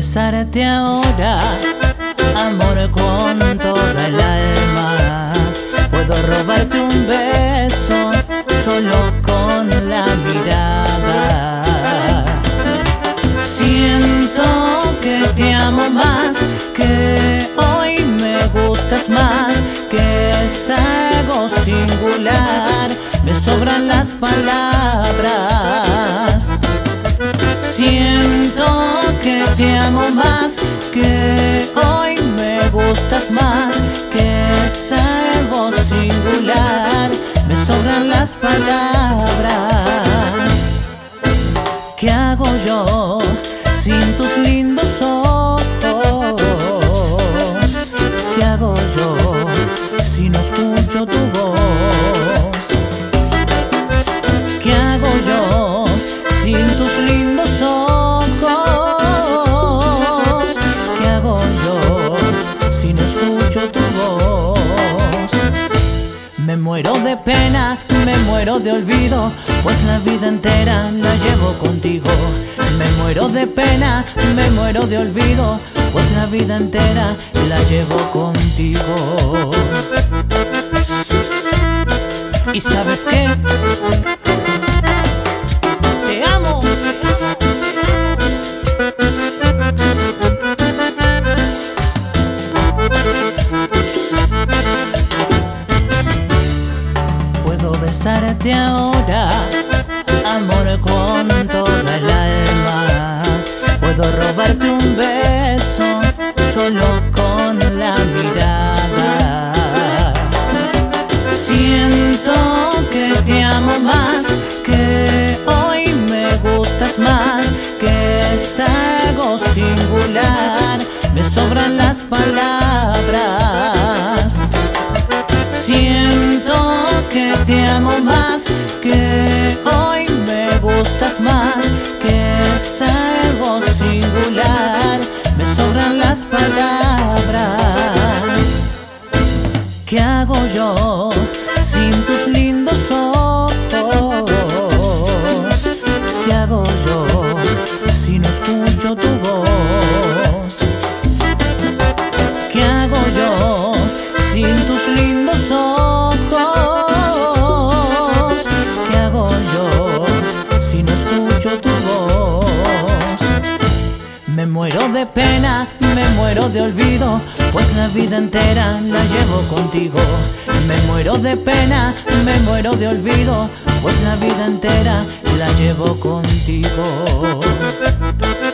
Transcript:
besarte ahora, amor, con toda el alma. Puedo robarte un beso solo con la mirada. Siento que te amo más, que hoy me gustas más, que es algo singular, me sobran las palabras. Siento que te amo más, que hoy me gustas más, que es algo singular, me sobran las palabras. ¿Qué hago yo sin tus lindos ojos? ¿Qué hago yo si no escucho tu voz? ¿Qué hago yo sin tus lindos ojos? ¿Qué hago yo si no escucho tu voz? Me muero de pena, me muero de olvido, pues la vida entera la llevo contigo. Me muero de pena, me muero de olvido, pues la vida entera la llevo contigo. ¿Y sabes qué? Te amo. Puedo besarte ahora, amor, con toda el alma. Puedo robarte un beso solo con la mirada. Siento que te amo más, que hoy me gustas más, que es algo singular, me sobran las palabras. Siento que te amo más, que hoy me gustas más, que es algo singular, me sobran las palabras. ¿Qué hago yo sin tus lindos ojos? ¿Qué hago yo si no escucho tu voz? ¿Qué hago yo sin tus lindos ojos? ¿Qué hago yo si no escucho tu voz? Me muero de pena, me muero de olvido, pues la vida entera la llevo contigo. Me muero de pena, me muero de olvido, pues la vida entera la llevo contigo.